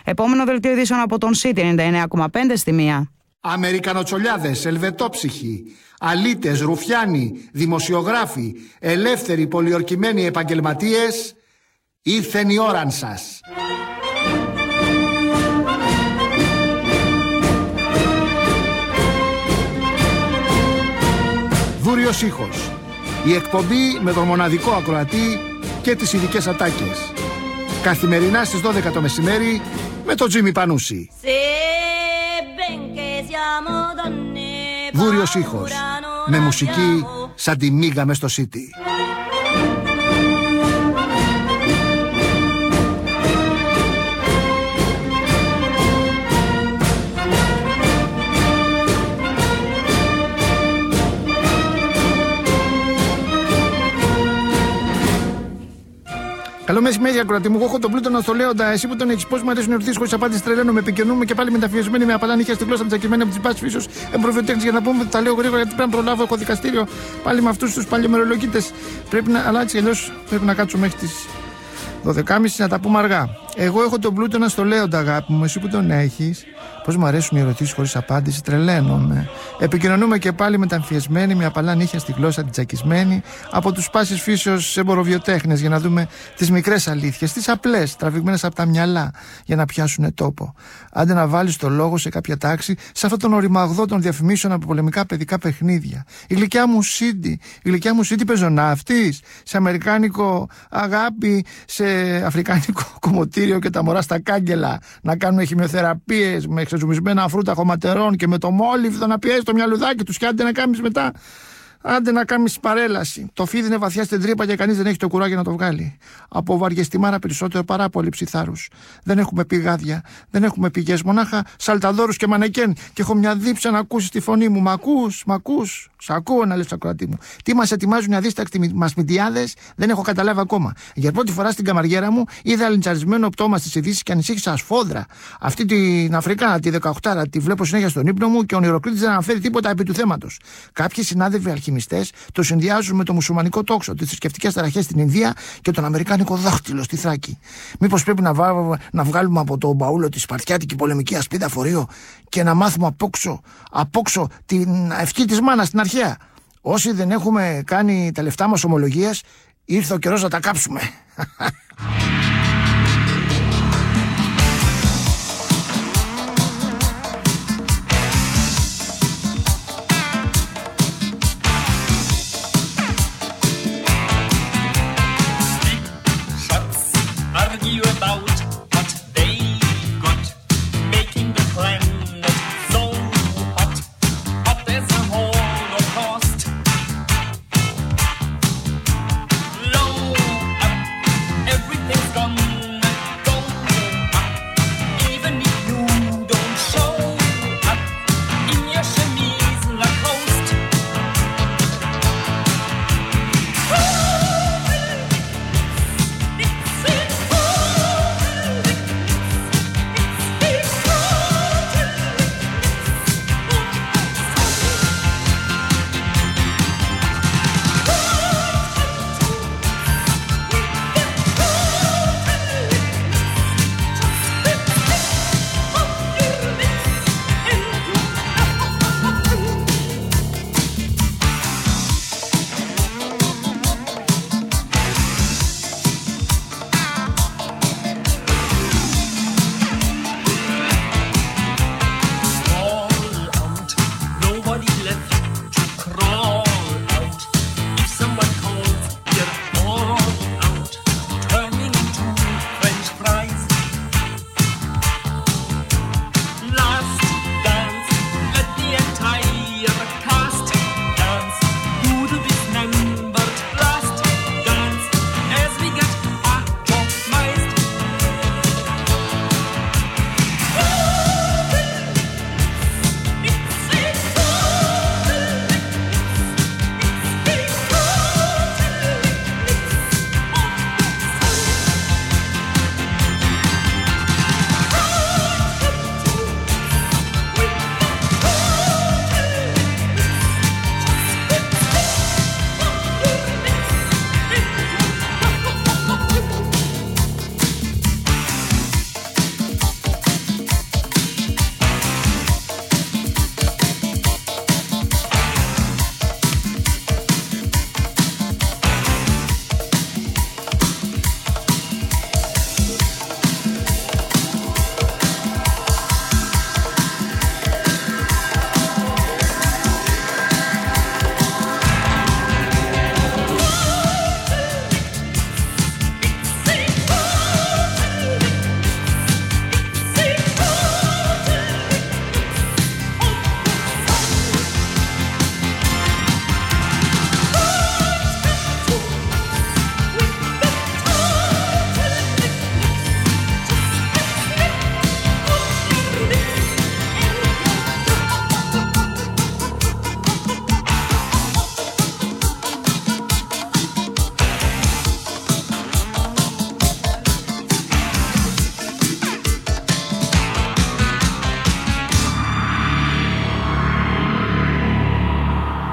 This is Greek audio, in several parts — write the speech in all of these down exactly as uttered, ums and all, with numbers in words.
Επόμενο δελτίο ειδήσεων από τον City ενενήντα εννέα κόμμα πέντε στη μία. Αμερικανοτσολιάδες, ελβετόψυχοι, αλήτες, ρουφιάνοι, δημοσιογράφοι, ελεύθεροι πολιορκημένοι επαγγελματίες, ήρθεν η ώραν σας. Δούριος ήχος. Η εκπομπή με τον μοναδικό ακροατή και τις ειδικές ατάκες. Καθημερινά στις δώδεκα το μεσημέρι με τον Τζίμι Πανούση. Δούριος ήχος. Με μουσική σαν τη μίγα μες στο City. Καλό μεσημέρι, ακροατή μου. Εγώ έχω τον Πλούτονα στο Λέοντα. Εσύ που τον έχεις, πώς μου αρέσουν οι ερωτήσεις χωρίς απάντηση, τρελαίνομαι. Επικοινωνούμε και πάλι μεταφιεσμένοι με απαλά νύχια στην γλώσσα τσακισμένη από τις μπάσεις φύσεως. Εμπροβιοτέχνης για να πούμε ότι τα λέω γρήγορα γιατί πρέπει να προλάβω. Έχω δικαστήριο πάλι με αυτούς τους παλιομερολογίτες. Πρέπει να, αλλά έτσι αλλιώς πρέπει να κάτσω μέχρι τις δώδεκα και μισή να τα πούμε αργά. Εγώ έχω τον Πλούτονα στο Λέοντα, αγάπη μου. Εσύ που τον έχεις, πώς μου αρέσουν οι ερωτήσεις χωρίς απάντηση, τρελαίνομαι. Επικοινωνούμε και πάλι μεταμφιεσμένοι με απαλά νύχια στη γλώσσα την τσακισμένη από τους πάσης φύσεως εμποροβιοτέχνες για να δούμε τις μικρές αλήθειες, τις απλές, τραβηγμένες από τα μυαλά για να πιάσουν τόπο. Άντε να βάλεις το λόγο σε κάποια τάξη, σε αυτόν τον οριμαγδό των διαφημίσεων από πολεμικά παιδικά παιχνίδια. Η γλυκιά μου Σίντι, η γλυκιά μου Σίντι πεζοναύτης, σε αμερικάνικο αγάπη, σε αφρικάνικο κομμωτήριο και τα μωρά στα κάγκελα να κάνουν χημειοθεραπείες με ξεζουμισμένα φρούτα χωματερών και με το μόλιβδο να πιέζει το μυαλουδάκι τους και άντε να κάνεις μετά. Άντε να κάνεις παρέλαση. Το φίδι είναι βαθιά στην τρύπα και κανείς δεν έχει το κουράγιο να το βγάλει. Από βαριεστημάρα περισσότερο παρά από λήψη θάρρους. Δεν έχουμε πηγάδια, δεν έχουμε πηγές, μονάχα σαλταδόρους και μανεκέν. Και έχω μια δίψα να ακούσεις τη φωνή μου. Μ' ακούς, μ' ακούς. Σ' ακούω να λες ακροατή μου. Τι μας ετοιμάζουν οι αδίστακτοι μασμιτιάδες, δεν έχω καταλάβει ακόμα. Για πρώτη φορά στην καμαριέρα μου είδα λιντσαρισμένο πτώμα στις ειδήσεις και ανησύχησα ασφόδρα. Αυτή την Αφρικάνα, τη δεκαοκτάρα, τη βλέπω συνέχεια στον ύπνο μου και ο ονειροκρίτης δεν αναφέρει τίποτα επί του θέματος. Κάποιοι συνάδελφοι αλχημιστές το συνδυάζουν με το μουσουλμανικό τόξο, τις θρησκευτικές ταραχές στην Ινδία και τον αμερικάνικο δάχτυλο στη Θράκη. Μήπως πρέπει να, βά, να βγάλουμε από το μπαούλο τη σπαρτιάτικη πολεμική ασπίδα φορείο και να μάθουμε απόξω, απόξω την ευχή της μάνας στην αρχαία. Όσοι δεν έχουμε κάνει τα λεφτά μας ομολογίες, ήρθε ο καιρός να τα κάψουμε. Everything's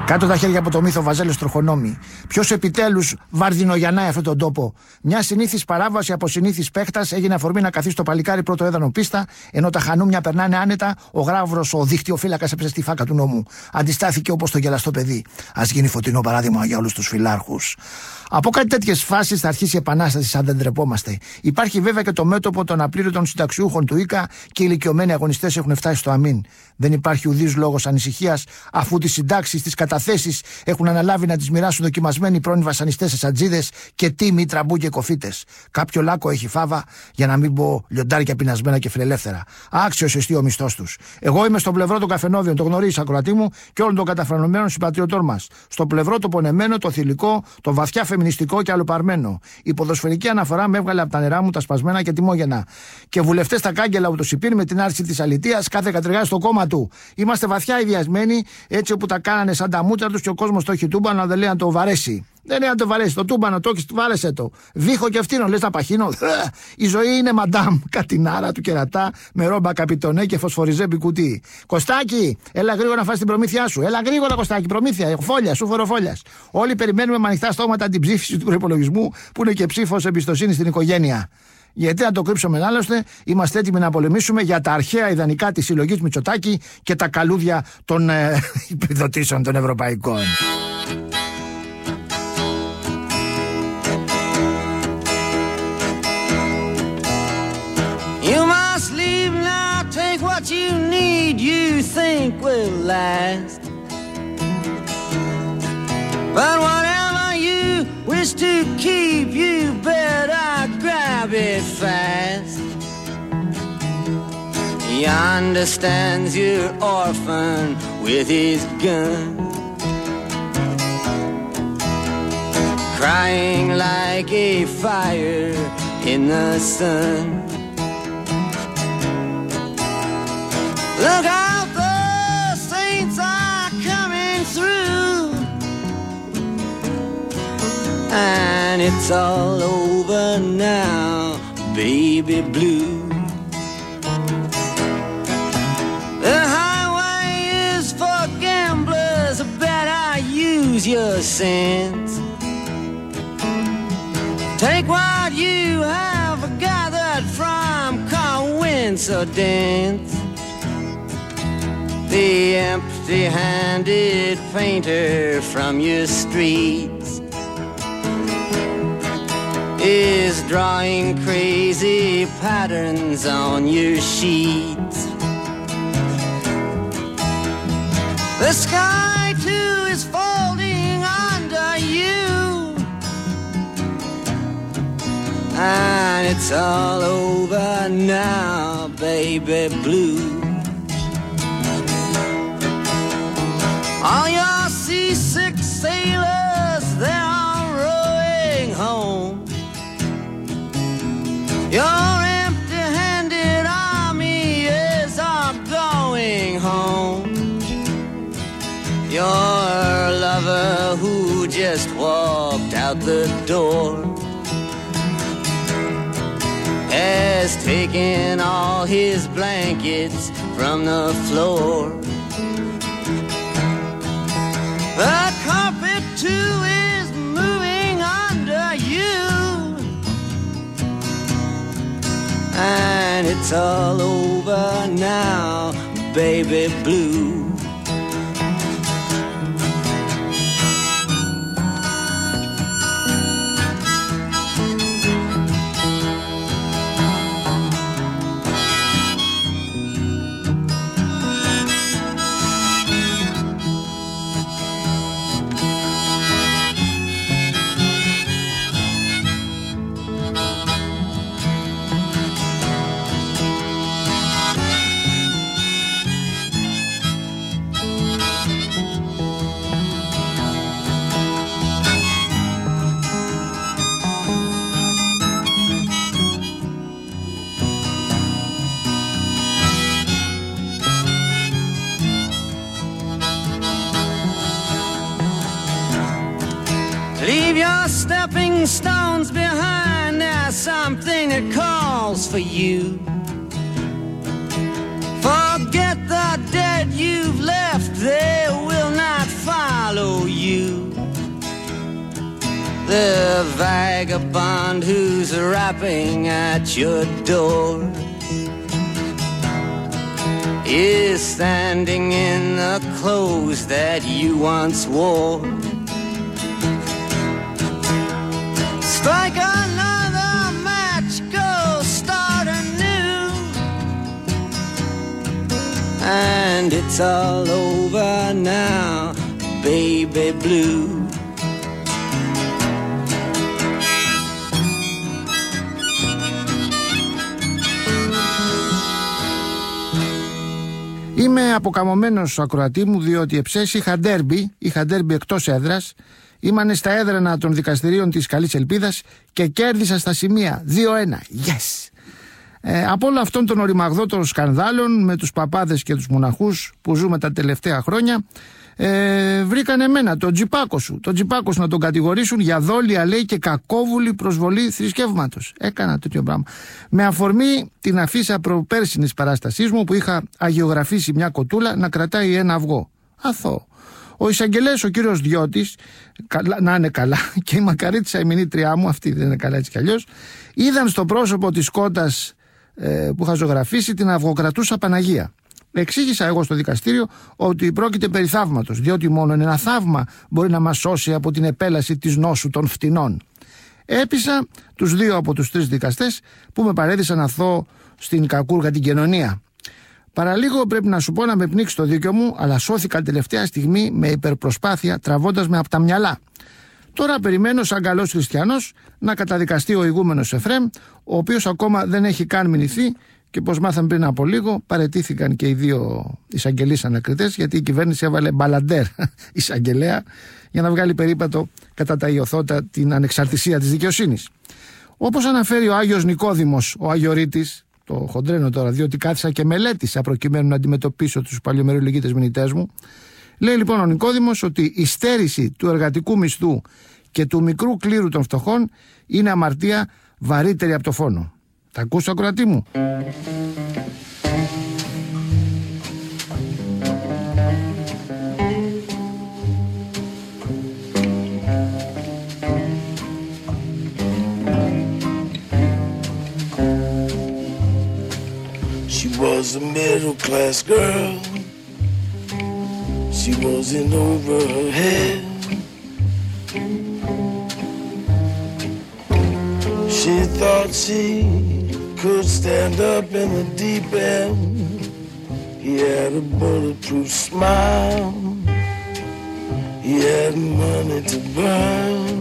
Κάτω τα χέρια από το μύθο Βαζέλος Τροχονόμη. Ποιος επιτέλους βαρδινογιανάει αυτόν τον τόπο. Μια συνήθις παράβαση από συνήθις παίχτας έγινε αφορμή να καθίσει το παλικάρι πρώτο έδανο πίστα, ενώ τα χανούμια περνάνε άνετα. Ο γράβρος, ο δίχτυοφύλακας έπεσε στη φάκα του νόμου. Αντιστάθηκε όπως το γελαστό παιδί. Ας γίνει φωτεινό παράδειγμα για όλους τους φιλάρχους. Από κάτι τέτοιες φάσεις θα αρχίσει η επανάσταση, αν δεν τρεπόμαστε. Υπάρχει βέβαια και το μέτωπο των απλήρωτων συνταξιούχων του ΙΚΑ και οι ηλικιωμένοι αγωνιστές έχουν φτάσει στο αμήν. Δεν υπάρχει ουδής λόγος ανησυχίας, αφού τις συντάξεις, τις καταθέσεις έχουν αναλάβει να τις μοιράσουν δοκιμασμένοι πρώην βασανιστές σε σατζίδες και τίμοι τραμπού και κοφίτες. Κάποιο λάκκο έχει φάβα, για να μην πω λιοντάρια πεινασμένα και φιλελεύθερα. Άξιος εστί ο μισθός τους. Εγώ είμαι στο πλευρό των καφενόβιων, το γνωρίζεις ακροατή μου, και όλων των καταφρανωμένων συμπατριωτών μας. Στο πλευρό το πονεμένο, το θηλυκό, το βαθιά φεμινιστικό και αλλοπαρμένο. Η ποδοσφαιρική αναφορά με έβγαλε από τα νερά μου τα σπασμένα και τιμόγενα. Και βουλευτές τα κάγκελα ούτως υπήρ με την άρση της αλητείας κάθε κατριγάζει στο κόμμα του. Είμαστε βαθιά ιδιασμένοι, έτσι όπου τα κάνανε σαν τα μούτρα τους και ο κόσμος το έχει τούμπανο, δεν λέει να το βαρέσει. Δεν είναι να το βαρέσει, το τούμπανο το έχεις, βάρεσε το. Βήχο και αυτήνο, λες να παχύνω. Η ζωή είναι μαντάμ, κατινάρα του κερατά με ρόμπα καπιτονέ και φωσφοριζέμπι κουτί. Κωστάκι, έλα γρήγορα να φας την προμήθειά σου. Έλα γρήγορα, Κωστάκι, προμήθεια, φόλια, σου φοροφόλια. Όλοι περιμένουμε με ανοιχτά στόματα την ψήφιση του προϋπολογισμού που είναι και ψήφος εμπιστοσύνη στην οικογένεια. Γιατί να το κρύψουμε άλλωστε, είμαστε έτοιμοι να πολεμήσουμε για τα αρχαία ιδανικά της συλλογής Μητσοτάκη και τα καλούδια των ε, επιδοτήσεων των ευρωπαϊκών. You must leave now, take what you need, you think will last. But whatever you wish to keep, you better grab it fast. He understands you're orphan with his gun, crying like a fire in the sun. Look out, the saints are coming through, and it's all over now, baby blue. The highway is for gamblers, better use your sense. Take what you have gathered from coincidence. The empty-handed painter from your streets is drawing crazy patterns on your sheets. The sky too is folding under you, and it's all over now, baby blue. All your seasick sailors, they're all rowing home. Your empty-handed army is all going home. Your lover who just walked out the door has taken all his blankets from the floor. The carpet too is moving under you, and it's all over now, baby blue. Leave your stepping stones behind, there's something that calls for you. Forget the dead you've left, they will not follow vagabond who's rapping at your door is standing in the clothes that you once wore. Strike another match, go start anew, and it's all over now, baby blue. Είμαι αποκαμωμένος ακροατή μου, διότι εψές είχα ντέρμπι, είχα ντέρμπι εκτός έδρας. Ήμανε στα έδρανα των δικαστηρίων της Καλής Ελπίδας και κέρδισα στα σημεία δύο ένα. Yes! Ε, από όλο αυτόν τον οριμαγδό των σκανδάλων με τους παπάδες και τους μοναχούς που ζούμε τα τελευταία χρόνια, ε, βρήκαν εμένα, τον Τζιπάκο σου. Τον Τζιπάκο σου να τον κατηγορήσουν για δόλια, λέει, και κακόβουλη προσβολή θρησκεύματος. Έκανα τέτοιο πράγμα. Με αφορμή την αφίσα προπέρσινης παράστασής μου που είχα αγιογραφήσει μια κοτούλα να κρατάει ένα αυγό. Αθώο. Ο εισαγγελέας, ο κύριος Διώτης, να είναι καλά, και η μακαρίτησα η μηνύτριά μου, αυτή δεν είναι καλά έτσι κι αλλιώς, είδαν στο πρόσωπο της κότας ε, που είχα ζωγραφίσει την αυγοκρατούσα Παναγία. Εξήγησα εγώ στο δικαστήριο ότι πρόκειται περί θαύματος, διότι μόνο ένα θαύμα μπορεί να μας σώσει από την επέλαση της νόσου των φτηνών. Έπεισα τους δύο από τους τρεις δικαστές που με παρέδισαν αθώο στην κακούργα την κοινωνία. Παραλίγο πρέπει να σου πω να με πνίξει το δίκιο μου, αλλά σώθηκα τελευταία στιγμή με υπερπροσπάθεια, τραβώντας με από τα μυαλά. Τώρα περιμένω σαν καλός χριστιανός να καταδικαστεί ο ηγούμενος Εφρέμ, ο οποίος ακόμα δεν έχει καν μηνυθεί, και πως μάθαμε πριν από λίγο, παραιτήθηκαν και οι δύο εισαγγελείς ανακριτές, γιατί η κυβέρνηση έβαλε μπαλαντέρ εισαγγελέα για να βγάλει περίπατο κατά τα ιωθώτα την ανεξαρτησία της δικαιοσύνης. Όπως αναφέρει ο Άγιος Νικόδημος, ο Αγιορείτης, το χοντρένω τώρα διότι κάθισα και μελέτησα προκειμένου να αντιμετωπίσω τους παλιομερολογίτες μηνυτές μου, λέει λοιπόν ο Νικόδημος ότι η στέρηση του εργατικού μισθού και του μικρού κλήρου των φτωχών είναι αμαρτία βαρύτερη από το φόνο. Τα ακούς, ακροατή μου? She was a middle class girl. She was in over her head. She thought she could stand up in the deep end. He had a bulletproof smile. He had money to burn.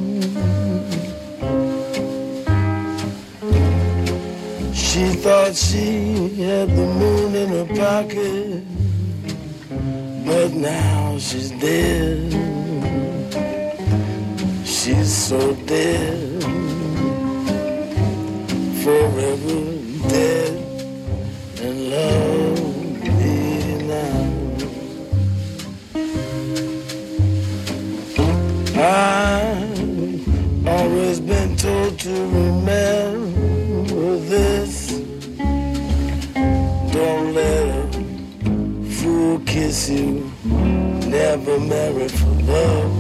She thought she had the moon in her pocket, but now she's dead. She's so dead, forever dead and lonely now. I've always been told to remember this. Don't let a fool kiss you, never marry for love.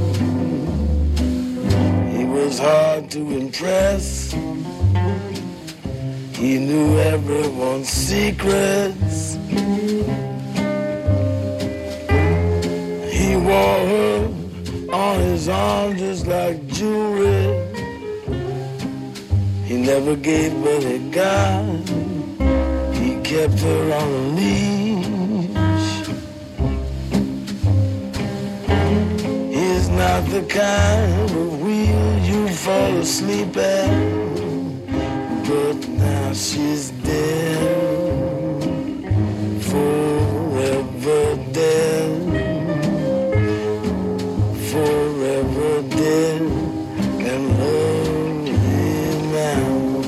He was hard to impress. He knew everyone's secrets. He wore her on his arm just like jewelry. He never gave but he got. He kept her on a leash. He's not the kind of wheel you fall asleep at. But now she's dead, forever dead, forever dead and lonely now.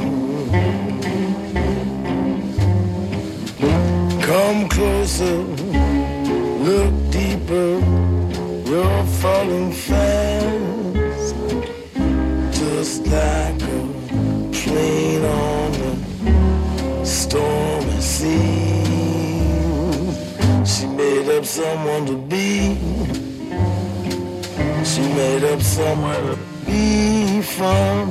Come closer, look deeper, you're falling fast, just like a plane on the stormy sea. She made up someone to be. She made up somewhere to be fun.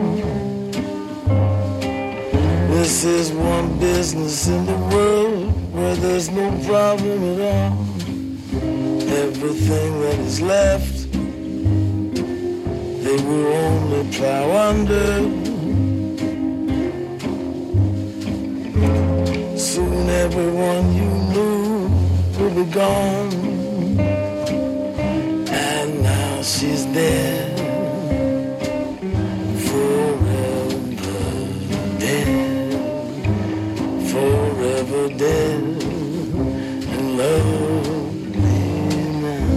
This is one business in the world where there's no problem at all. Everything that is left, they will only plow under. Soon everyone you knew will be gone, and now she's dead. Forever dead and lonely now.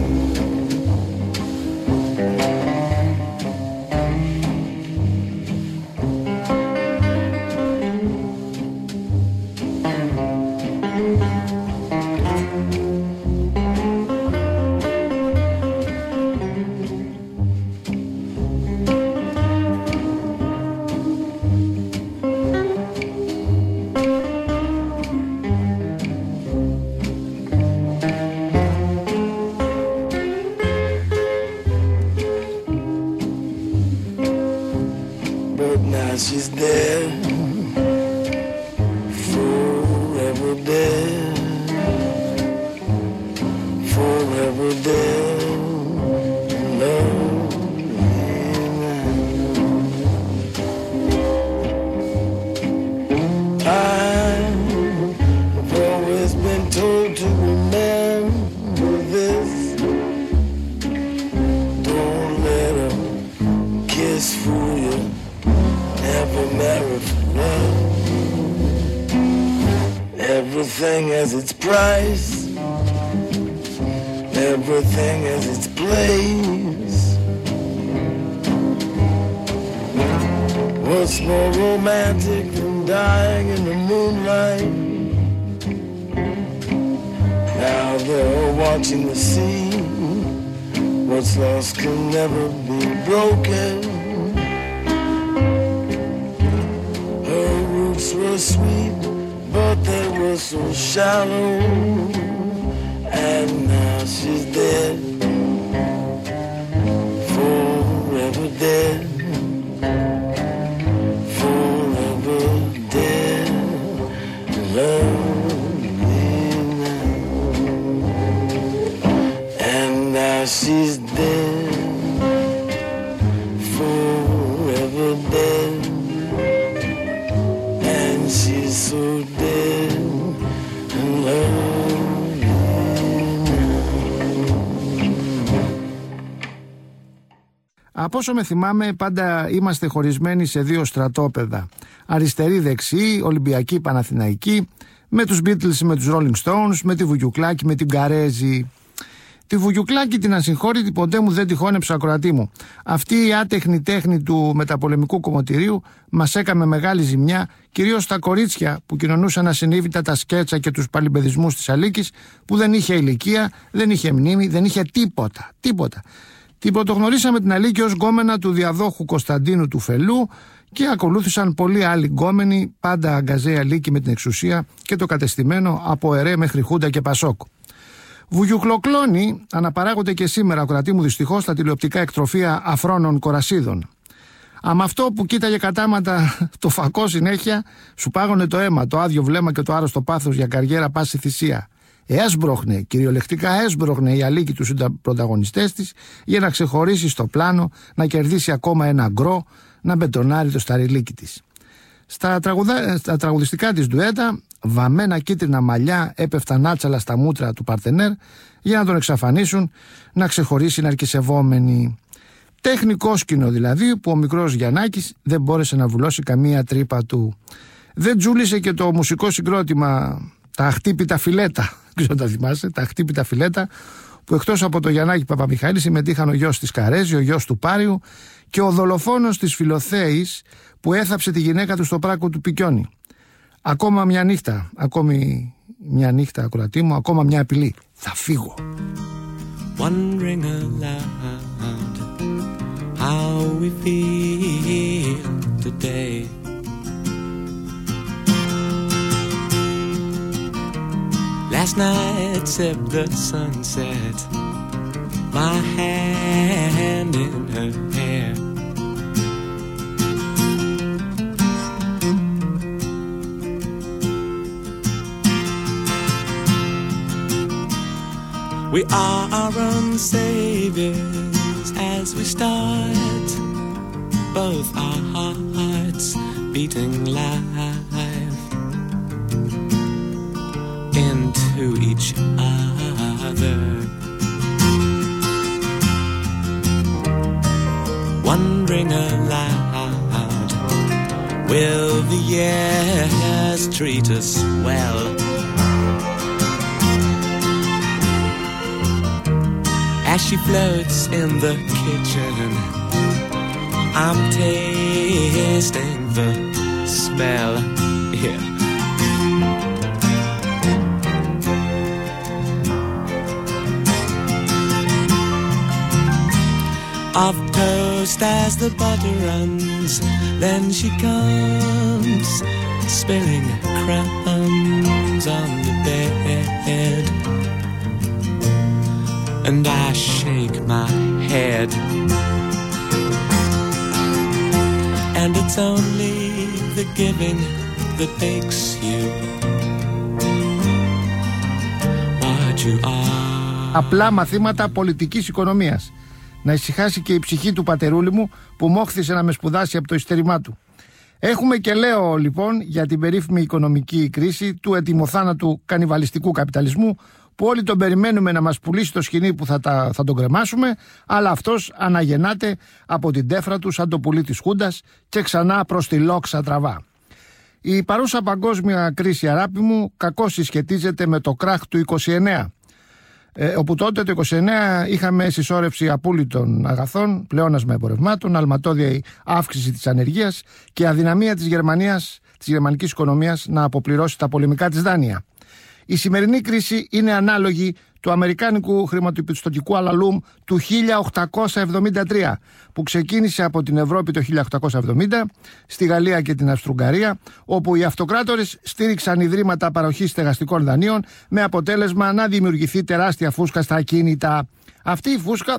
She's dead, forever dead, forever dead, lonely now. I've always been told to remember this. Don't let a kiss fool you. Never marry for love. Everything has its price. Everything has its place. What's more romantic than dying in the moonlight? Now they're all watching the sea. What's lost can never be broken. Were sweet, but they were so shallow, and now she's dead, forever dead, forever dead, lonely now, and now she's dead, forever dead. She's so dead and lonely now. Από όσο με θυμάμαι, πάντα είμαστε χωρισμένοι σε δύο στρατόπεδα. Αριστερή-δεξί, Ολυμπιακή, Παναθηναϊκή, με τους Beatles, με τους Rolling Stones, με τη Βουγιουκλάκη, με την Καρέζη. Τη Βουγιουκλάκη την ασυγχώρητη ποτέ μου δεν τη χώνεψε, ακροατή μου. Αυτή η άτεχνη τέχνη του μεταπολεμικού κομμωτηρίου μας έκαμε μεγάλη ζημιά, κυρίως στα κορίτσια που κοινωνούσαν ασυνείδητα τα σκέτσα και τους παλιμπεδισμούς της Αλίκης, που δεν είχε ηλικία, δεν είχε μνήμη, δεν είχε τίποτα, τίποτα. Την πρωτογνωρίσαμε την Αλίκη ως γκόμενα του διαδόχου Κωνσταντίνου του Φελού και ακολούθησαν πολλοί άλλοι γκόμενοι, πάντα αγκαζέ Αλίκη με την εξουσία και το κατεστημένο από ΕΡΕ μέχρι Χούντα και Πασόκ. Βουγιουκλοκλώνοι αναπαράγονται και σήμερα, ακροατή μου, δυστυχώς, στα τηλεοπτικά εκτροφία αφρόνων κορασίδων. Αμα αυτό που κοίταγε κατάματα το φακό συνέχεια, σου πάγωνε το αίμα, το άδειο βλέμμα και το άρρωστο πάθος για καριέρα πάση θυσία. Έσπροχνε, κυριολεκτικά έσπροχνε η Αλίκη τους πρωταγωνιστές της για να ξεχωρίσει στο πλάνο, να κερδίσει ακόμα ένα γκρό, να μπετονάρει το σταριλίκι της. Στα, τραγουδα... στα τραγουδιστικά της ντουέτα, βαμμένα κίτρινα μαλλιά έπεφταν άτσαλα στα μούτρα του παρτενέρ για να τον εξαφανίσουν, να ξεχωρίσει ναρκισευόμενη. Τεχνικό σκηνό δηλαδή, που ο μικρός Γιαννάκης δεν μπόρεσε να βουλώσει καμία τρύπα του. Δεν τζούλησε και το μουσικό συγκρότημα τα αχτύπητα φιλέτα, ξέρω τα θυμάσαι, τα αχτύπητα φιλέτα, που εκτός από το Γιαννάκη Παπαμιχαήλ συμμετείχαν ο γιος της Καρέζη, ο γιος του Πάριου και ο δολοφόνος της Φιλοθέης που έθαψε τη γυναίκα του στο πράκο του Πικιόνι. Ακόμα μια νύχτα, ακόμη μια νύχτα, ακροατή μου, ακόμα μια απειλή. Θα φύγω. Wondering aloud how we feel today. Last night sipped the sunset, my hand in her hair. We are our own saviors as we start, both our hearts beating live into each other. Wondering aloud, will the years treat us well? As she floats in the kitchen, I'm tasting the smell. Yeah. Of toast as the butter runs, then she comes, spilling crumbs on the bed. And I shake my head, and it's only the giving that makes you what you are. Απλά μαθήματα πολιτικής οικονομίας. Να ησυχάσει και η ψυχή του πατερούλη μου που μόχθησε να με σπουδάσει από το υστερημά του. Έχουμε και λέω λοιπόν για την περίφημη οικονομική κρίση του ετοιμοθάνατου κανιβαλιστικού καπιταλισμού που όλοι τον περιμένουμε να μας πουλήσει το σκηνή που θα, τα, θα τον κρεμάσουμε, αλλά αυτός αναγεννάται από την τέφρα του σαν το πουλί της Χούντας και ξανά προς τη λόξα τραβά. Η παρούσα παγκόσμια κρίση, αγάπη μου, κακώς συσχετίζεται με το κράχ του είκοσι εννέα. Ε, όπου τότε το είκοσι εννέα είχαμε συσσόρευση απούλητων αγαθών, πλεόνασμα εμπορευμάτων, αλματώδια αύξηση της ανεργίας και αδυναμία της Γερμανίας, της γερμανικής οικονομίας να αποπληρώσει τα πολεμικά της δάνεια. Η σημερινή κρίση είναι ανάλογη του αμερικάνικου χρηματοπιστωτικού αλαλούμ του χίλια οκτακόσια εβδομήντα τρία που ξεκίνησε από την Ευρώπη το χίλια οκτακόσια εβδομήντα, στη Γαλλία και την Αυστρουγγαρία, όπου οι αυτοκράτορες στήριξαν ιδρύματα παροχής στεγαστικών δανείων με αποτέλεσμα να δημιουργηθεί τεράστια φούσκα στα ακίνητα. Αυτή η φούσκα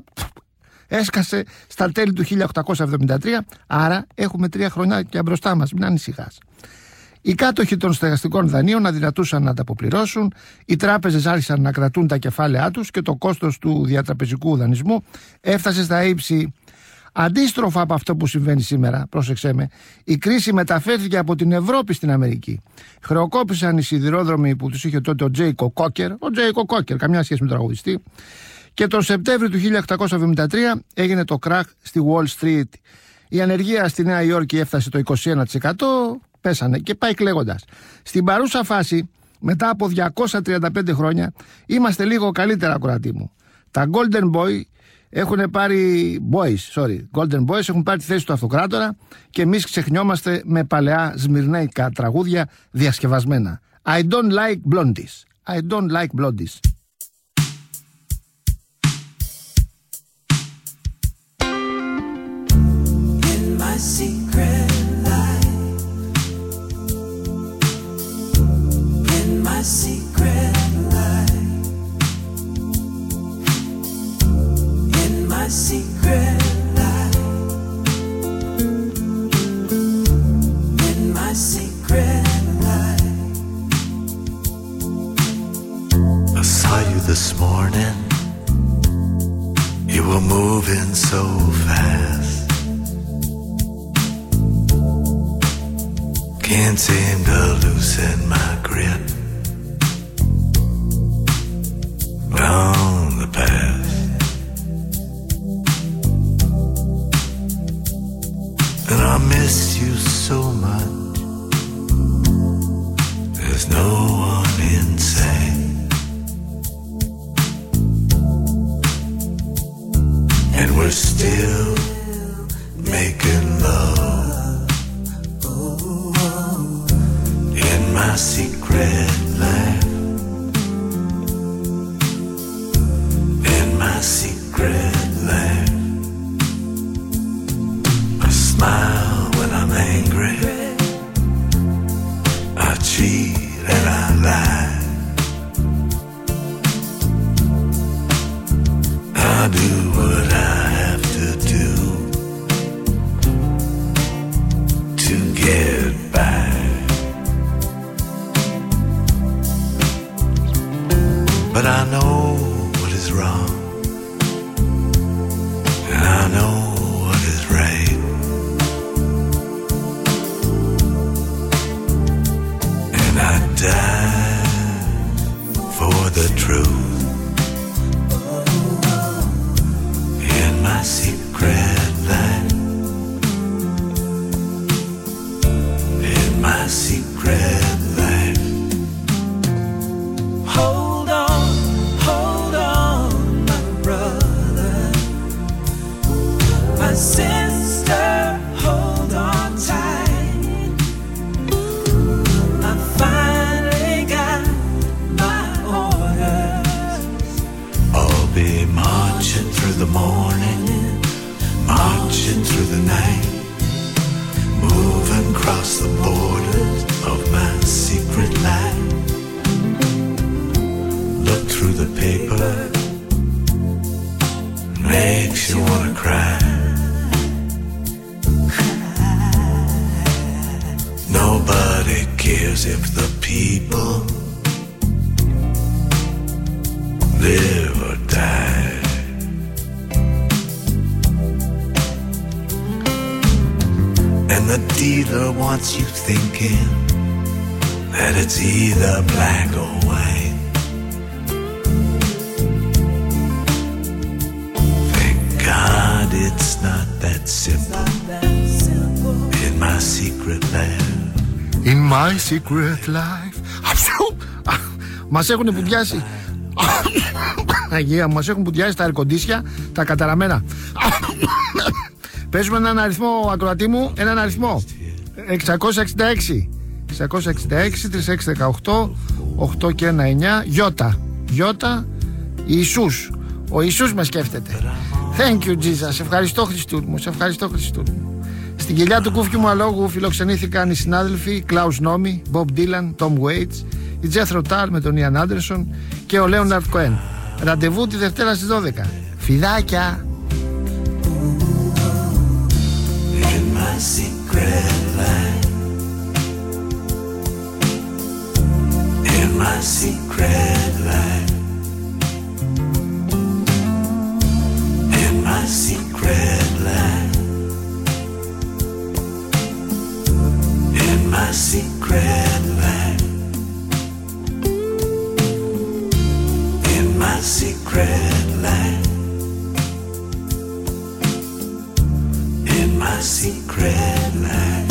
έσκασε στα τέλη του χίλια οκτακόσια εβδομήντα τρία, άρα έχουμε τρία χρονιά μπροστά μας, μην ανησυχάς. Οι κάτοχοι των στεγαστικών δανείων αδυνατούσαν να τα αποπληρώσουν, οι τράπεζες άρχισαν να κρατούν τα κεφάλαιά τους και το κόστος του διατραπεζικού δανεισμού έφτασε στα ύψη. Αντίστροφα από αυτό που συμβαίνει σήμερα, πρόσεξέ με, η κρίση μεταφέρθηκε από την Ευρώπη στην Αμερική. Χρεοκόπησαν οι σιδηρόδρομοι που τους είχε τότε ο Τζέικο Κόκερ, ο Τζέικο Κόκερ, καμιά σχέση με τον τραγουδιστή, και τον Σεπτέμβριο του χίλια οκτακόσια εβδομήντα τρία έγινε το κράχ στη Wall Street. Η ανεργία στη Νέα Υόρκη έφτασε το είκοσι ένα τοις εκατό. Πέσανε και πάει κλαίγοντας. Στην παρούσα φάση, μετά από διακόσια τριάντα πέντε χρόνια, είμαστε λίγο καλύτερα, ακροατή μου. Τα Golden Boy έχουν πάρει. Boys, sorry. Golden Boys έχουν πάρει τη θέση του αυτοκράτορα και εμείς ξεχνιόμαστε με παλαιά σμυρνέικα τραγούδια διασκευασμένα. I don't like blondies. I don't like blondies. In my secret my secret life, in my secret life, in my secret life. I saw you this morning, you were moving so fast. Can't seem to loosen my grip on the past, and I miss you so much. There's no one inside, and we're still making love in my secret life. My secret life. I smile when I'm angry, I cheat and I lie, I do what I have to do to get by. But I know what is is wrong, and I know what is right. And I die for the truth in my secret life. In my secret life. Hold on, hold on, my brother, my sister, hold on tight. I finally got my orders. I'll be marching through the morning, marching through the night, moving across the borders of my secret life. Look through the paper, makes you wanna cry. Nobody cares if the people live or die. And the dealer wants you thinking that it's either black or white. Thank God it's not that simple in my secret life. In my secret life. Μας έχουν πουδιάσει. Αγία, μας έχουν πουδιάσει τα αερκοντήσια, τα καταραμένα. Παίζουμε έναν αριθμό, ακροατή μου, έναν αριθμό. εξακόσια εξήντα έξι. εξακόσια εξήντα έξι, τριάντα έξι δεκαοκτώ, οκτώ και ένα εννιά. Γιώτα. Γιώτα. Ιησούς. Ο Ιησούς με σκέφτεται. Thank you Jesus. Ευχαριστώ Χριστού μου. Σε ευχαριστώ Χριστού μου. Στην κοιλιά του κούφκι μου αλόγου φιλοξενήθηκαν οι συνάδελφοι Κλάους Νόμι, Bob Dylan, Tom Waits, η Jethro Tull με τον Ιαν Άντερσον και ο Λέοναρντ Κοέν. Ραντεβού τη Δευτέρα στις δώδεκα. Φιδάκια! In my secret life. In my secret life. In my secret life. In my secret life. In my secret life. In my secret life.